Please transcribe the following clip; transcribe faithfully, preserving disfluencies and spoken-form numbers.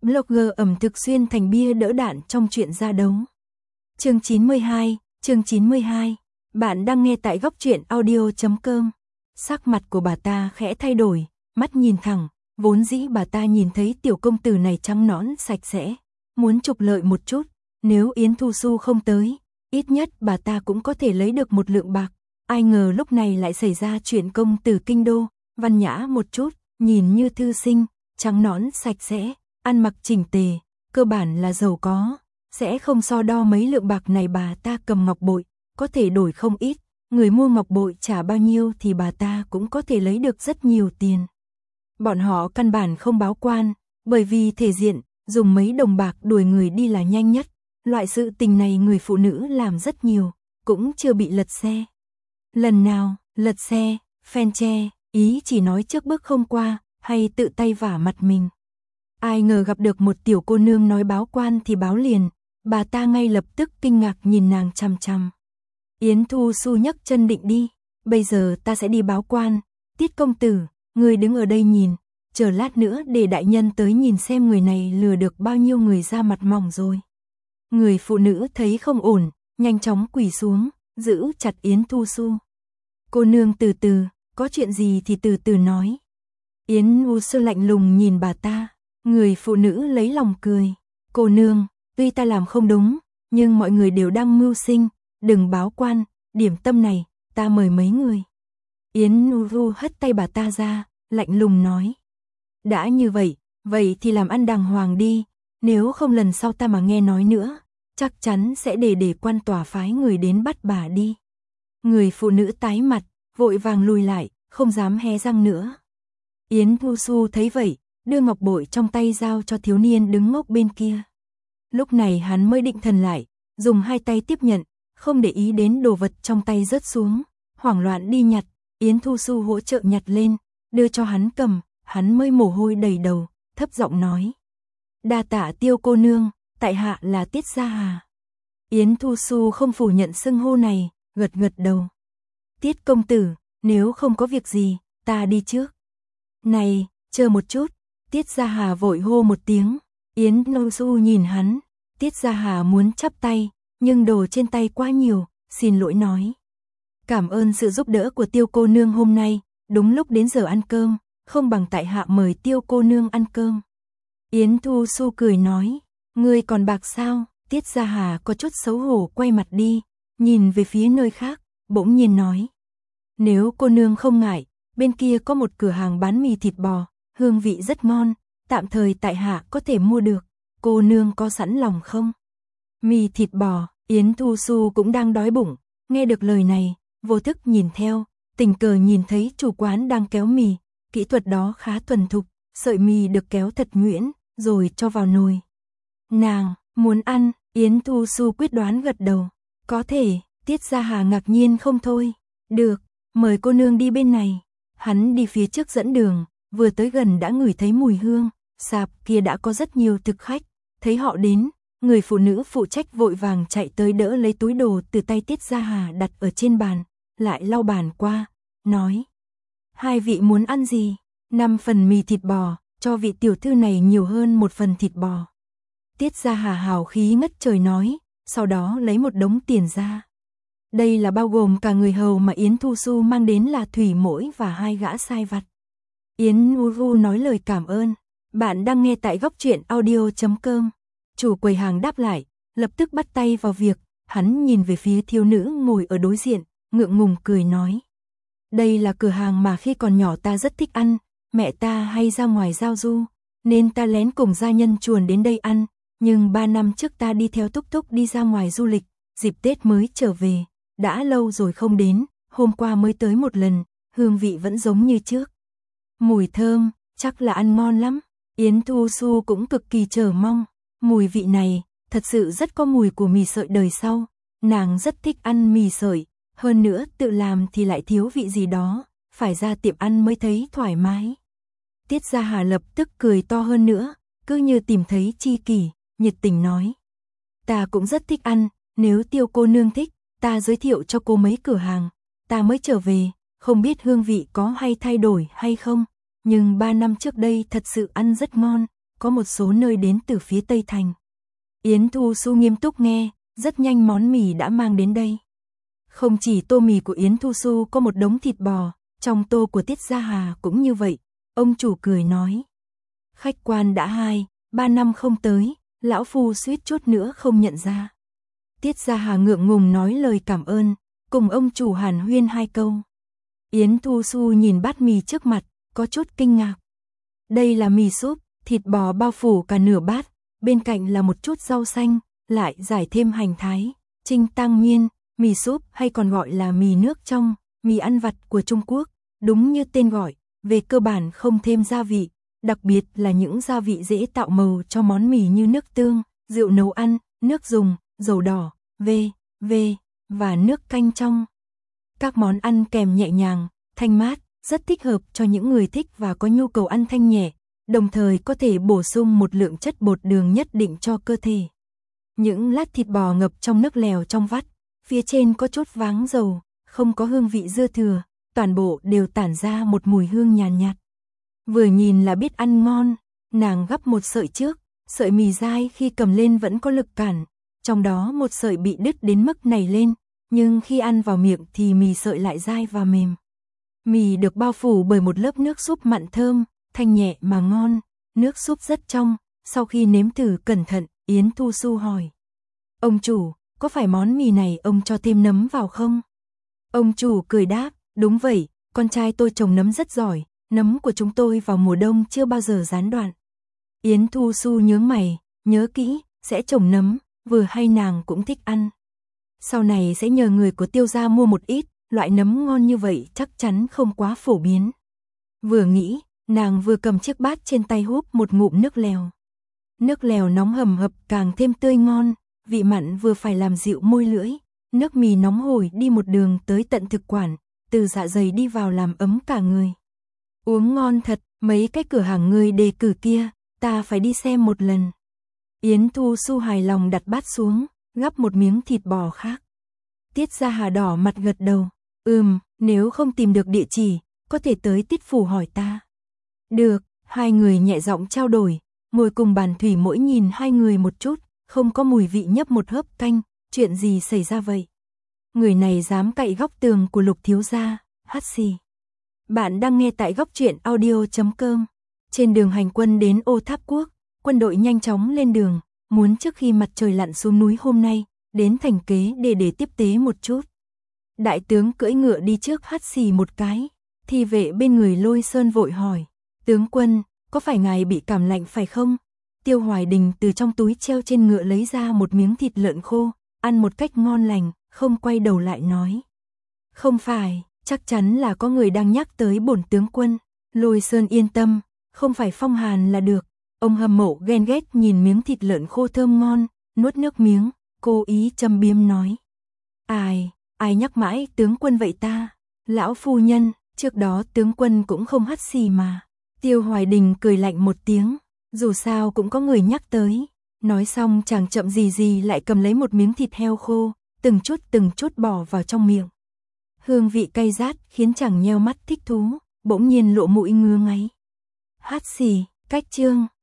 Blogger ẩm thực xuyên thành bia đỡ đạn trong chuyện ra đấu. Chương chín mươi hai, chương chín mươi hai. Bạn đang nghe tại góc truyện audio chấm com. Sắc mặt của bà ta khẽ thay đổi, mắt nhìn thẳng, vốn dĩ bà ta nhìn thấy tiểu công tử này trắng nõn sạch sẽ, muốn trục lợi một chút, nếu Yến Thu Xu không tới, ít nhất bà ta cũng có thể lấy được một lượng bạc. Ai ngờ lúc này lại xảy ra chuyện công tử kinh đô, văn nhã một chút, nhìn như thư sinh, trắng nõn sạch sẽ, ăn mặc chỉnh tề, cơ bản là giàu có, sẽ không so đo mấy lượng bạc này. Bà ta cầm ngọc bội, có thể đổi không ít, người mua ngọc bội trả bao nhiêu thì bà ta cũng có thể lấy được rất nhiều tiền. Bọn họ căn bản không báo quan, bởi vì thể diện, dùng mấy đồng bạc đuổi người đi là nhanh nhất, loại sự tình này người phụ nữ làm rất nhiều, cũng chưa bị lật xe. Lần nào, lật xe, phen che, ý chỉ nói trước bước không qua, hay tự tay vả mặt mình. Ai ngờ gặp được một tiểu cô nương nói báo quan thì báo liền, bà ta ngay lập tức kinh ngạc nhìn nàng chằm chằm. Yến Thu Xu nhấc chân định đi, bây giờ ta sẽ đi báo quan, Tiết công tử, người đứng ở đây nhìn, chờ lát nữa để đại nhân tới nhìn xem người này lừa được bao nhiêu người ra mặt mỏng rồi. Người phụ nữ thấy không ổn, nhanh chóng quỳ xuống, giữ chặt Yến Thu Xu. Cô nương từ từ, có chuyện gì thì từ từ nói. Yến Thu Xu lạnh lùng nhìn bà ta, người phụ nữ lấy lòng cười. Cô nương, tuy ta làm không đúng, nhưng mọi người đều đang mưu sinh, đừng báo quan, điểm tâm này, ta mời mấy người. Yến Thu hất tay bà ta ra, lạnh lùng nói. Đã như vậy, vậy thì làm ăn đàng hoàng đi, nếu không lần sau ta mà nghe nói nữa, chắc chắn sẽ để để quan tòa phái người đến bắt bà đi. Người phụ nữ tái mặt, vội vàng lùi lại, không dám hé răng nữa. Yến Thu Xu thấy vậy, đưa ngọc bội trong tay giao cho thiếu niên đứng ngốc bên kia. Lúc này hắn mới định thần lại, dùng hai tay tiếp nhận, không để ý đến đồ vật trong tay rớt xuống, hoảng loạn đi nhặt. Yến Thu Xu hỗ trợ nhặt lên, đưa cho hắn cầm, hắn mới mồ hôi đầy đầu, thấp giọng nói. Đa tạ Tiêu cô nương, tại hạ là Tiết Gia Hà. Yến Thu Xu không phủ nhận xưng hô này, gật gật đầu. Tiết công tử, nếu không có việc gì, ta đi trước. Này, chờ một chút, Tiết Gia Hà vội hô một tiếng. Yến Thu Xu nhìn hắn, Tiết Gia Hà muốn chắp tay, nhưng đồ trên tay quá nhiều, xin lỗi nói. Cảm ơn sự giúp đỡ của Tiêu cô nương hôm nay, đúng lúc đến giờ ăn cơm, không bằng tại hạ mời Tiêu cô nương ăn cơm. Yến Thu Xu cười nói, ngươi còn bạc sao? Tiết Gia Hà có chút xấu hổ quay mặt đi, nhìn về phía nơi khác, bỗng nhiên nói. Nếu cô nương không ngại, bên kia có một cửa hàng bán mì thịt bò, hương vị rất ngon, tạm thời tại hạ có thể mua được, cô nương có sẵn lòng không? Mì thịt bò, Yến Thu Xu cũng đang đói bụng, nghe được lời này, vô thức nhìn theo, tình cờ nhìn thấy chủ quán đang kéo mì, kỹ thuật đó khá thuần thục, sợi mì được kéo thật nhuyễn, rồi cho vào nồi. Nàng, muốn ăn, Yến Thu Xu quyết đoán gật đầu, có thể, Tiết Gia Hà ngạc nhiên không thôi, được, mời cô nương đi bên này. Hắn đi phía trước dẫn đường, vừa tới gần đã ngửi thấy mùi hương, sạp kia đã có rất nhiều thực khách, thấy họ đến, người phụ nữ phụ trách vội vàng chạy tới đỡ lấy túi đồ từ tay Tiết Gia Hà đặt ở trên bàn, lại lau bàn qua, nói. Hai vị muốn ăn gì? Năm phần mì thịt bò, cho vị tiểu thư này nhiều hơn một phần thịt bò. Tiết Gia Hà hào khí ngất trời nói, sau đó lấy một đống tiền ra. Đây là bao gồm cả người hầu mà Yến Thu Xu mang đến là thủy mỗi và hai gã sai vặt. Yến Thu nói lời cảm ơn. Bạn đang nghe tại góc truyện audio chấm com. Chủ quầy hàng đáp lại, lập tức bắt tay vào việc, hắn nhìn về phía thiếu nữ ngồi ở đối diện, ngượng ngùng cười nói. Đây là cửa hàng mà khi còn nhỏ ta rất thích ăn, mẹ ta hay ra ngoài giao du, nên ta lén cùng gia nhân chuồn đến đây ăn, nhưng ba năm trước ta đi theo Túc Túc đi ra ngoài du lịch, dịp Tết mới trở về, đã lâu rồi không đến, hôm qua mới tới một lần, hương vị vẫn giống như trước. Mùi thơm, chắc là ăn ngon lắm. Yến Thu Xu cũng cực kỳ chờ mong, mùi vị này, thật sự rất có mùi của mì sợi đời sau, nàng rất thích ăn mì sợi, hơn nữa tự làm thì lại thiếu vị gì đó, phải ra tiệm ăn mới thấy thoải mái. Tiết Gia Hà lập tức cười to hơn nữa, cứ như tìm thấy tri kỷ, nhiệt tình nói. Ta cũng rất thích ăn, nếu Tiêu cô nương thích, ta giới thiệu cho cô mấy cửa hàng, ta mới trở về, không biết hương vị có hay thay đổi hay không, nhưng ba năm trước đây thật sự ăn rất ngon, có một số nơi đến từ phía Tây Thành. Yến Thu Xu nghiêm túc nghe, rất nhanh món mì đã mang đến đây. Không chỉ tô mì của Yến Thu Xu có một đống thịt bò, trong tô của Tiết Gia Hà cũng như vậy. Ông chủ cười nói. Khách quan đã hai, ba năm không tới, lão phu suýt chút nữa không nhận ra. Tiết Gia Hà ngượng ngùng nói lời cảm ơn, cùng ông chủ hàn huyên hai câu. Yến Thu Xu nhìn bát mì trước mặt, có chút kinh ngạc. Đây là mì súp, thịt bò bao phủ cả nửa bát, bên cạnh là một chút rau xanh, lại giải thêm hành thái, trinh tang miên, mì súp hay còn gọi là mì nước trong, mì ăn vặt của Trung Quốc, đúng như tên gọi, về cơ bản không thêm gia vị, đặc biệt là những gia vị dễ tạo màu cho món mì như nước tương, rượu nấu ăn, nước dùng, dầu đỏ, vê, vê và nước canh trong. Các món ăn kèm nhẹ nhàng, thanh mát, rất thích hợp cho những người thích và có nhu cầu ăn thanh nhẹ, đồng thời có thể bổ sung một lượng chất bột đường nhất định cho cơ thể. Những lát thịt bò ngập trong nước lèo trong vắt, phía trên có chút váng dầu, không có hương vị dư thừa, toàn bộ đều tản ra một mùi hương nhàn nhạt, nhạt. Vừa nhìn là biết ăn ngon, nàng gắp một sợi trước, sợi mì dai khi cầm lên vẫn có lực cản, trong đó một sợi bị đứt đến mức nảy lên, nhưng khi ăn vào miệng thì mì sợi lại dai và mềm. Mì được bao phủ bởi một lớp nước súp mặn thơm, thanh nhẹ mà ngon, nước súp rất trong, sau khi nếm thử cẩn thận, Yến Thu Xu hỏi. Ông chủ, có phải món mì này ông cho thêm nấm vào không? Ông chủ cười đáp, đúng vậy, con trai tôi trồng nấm rất giỏi, nấm của chúng tôi vào mùa đông chưa bao giờ gián đoạn. Yến Thu Xu nhướng mày, nhớ kỹ, sẽ trồng nấm, vừa hay nàng cũng thích ăn. Sau này sẽ nhờ người của Tiêu gia mua một ít, loại nấm ngon như vậy chắc chắn không quá phổ biến. Vừa nghĩ, nàng vừa cầm chiếc bát trên tay húp một ngụm nước lèo. Nước lèo nóng hầm hập càng thêm tươi ngon, vị mặn vừa phải làm dịu môi lưỡi, nước mì nóng hổi đi một đường tới tận thực quản, từ dạ dày đi vào làm ấm cả người. Uống ngon thật, mấy cái cửa hàng người đề cử kia, ta phải đi xem một lần. Yến Thu Xu hài lòng đặt bát xuống, gắp một miếng thịt bò khác. Tiết Gia Hà đỏ mặt gật đầu, ừm, nếu không tìm được địa chỉ, có thể tới Tiết phủ hỏi ta. Được, hai người nhẹ giọng trao đổi, ngồi cùng bàn thủy mỗi nhìn hai người một chút, không có mùi vị nhấp một hớp canh, chuyện gì xảy ra vậy? Người này dám cậy góc tường của Lục thiếu gia, hắt xì. Bạn đang nghe tại góc truyện audio chấm com. Trên đường hành quân đến Ô Tháp Quốc, quân đội nhanh chóng lên đường, muốn trước khi mặt trời lặn xuống núi hôm nay, đến thành Kế để để tiếp tế một chút. Đại tướng cưỡi ngựa đi trước hắt xì một cái, thì vệ bên người Lôi Sơn vội hỏi, tướng quân, có phải ngài bị cảm lạnh phải không? Tiêu Hoài Đình từ trong túi treo trên ngựa lấy ra một miếng thịt lợn khô, ăn một cách ngon lành, không quay đầu lại nói. Không phải, chắc chắn là có người đang nhắc tới bổn tướng quân. Lôi Sơn yên tâm, không phải phong hàn là được. Ông hâm mộ ghen ghét nhìn miếng thịt lợn khô thơm ngon, nuốt nước miếng, cố ý châm biếm nói. Ai, ai nhắc mãi tướng quân vậy ta? Lão phu nhân, trước đó tướng quân cũng không hắt xì mà. Tiêu Hoài Đình cười lạnh một tiếng, dù sao cũng có người nhắc tới. Nói xong chàng chậm gì gì lại cầm lấy một miếng thịt heo khô, từng chút từng chút bỏ vào trong miệng. Hương vị cay rát khiến chàng nheo mắt thích thú, bỗng nhiên lộ mũi ngứa ngáy. Hát xì, cách chương.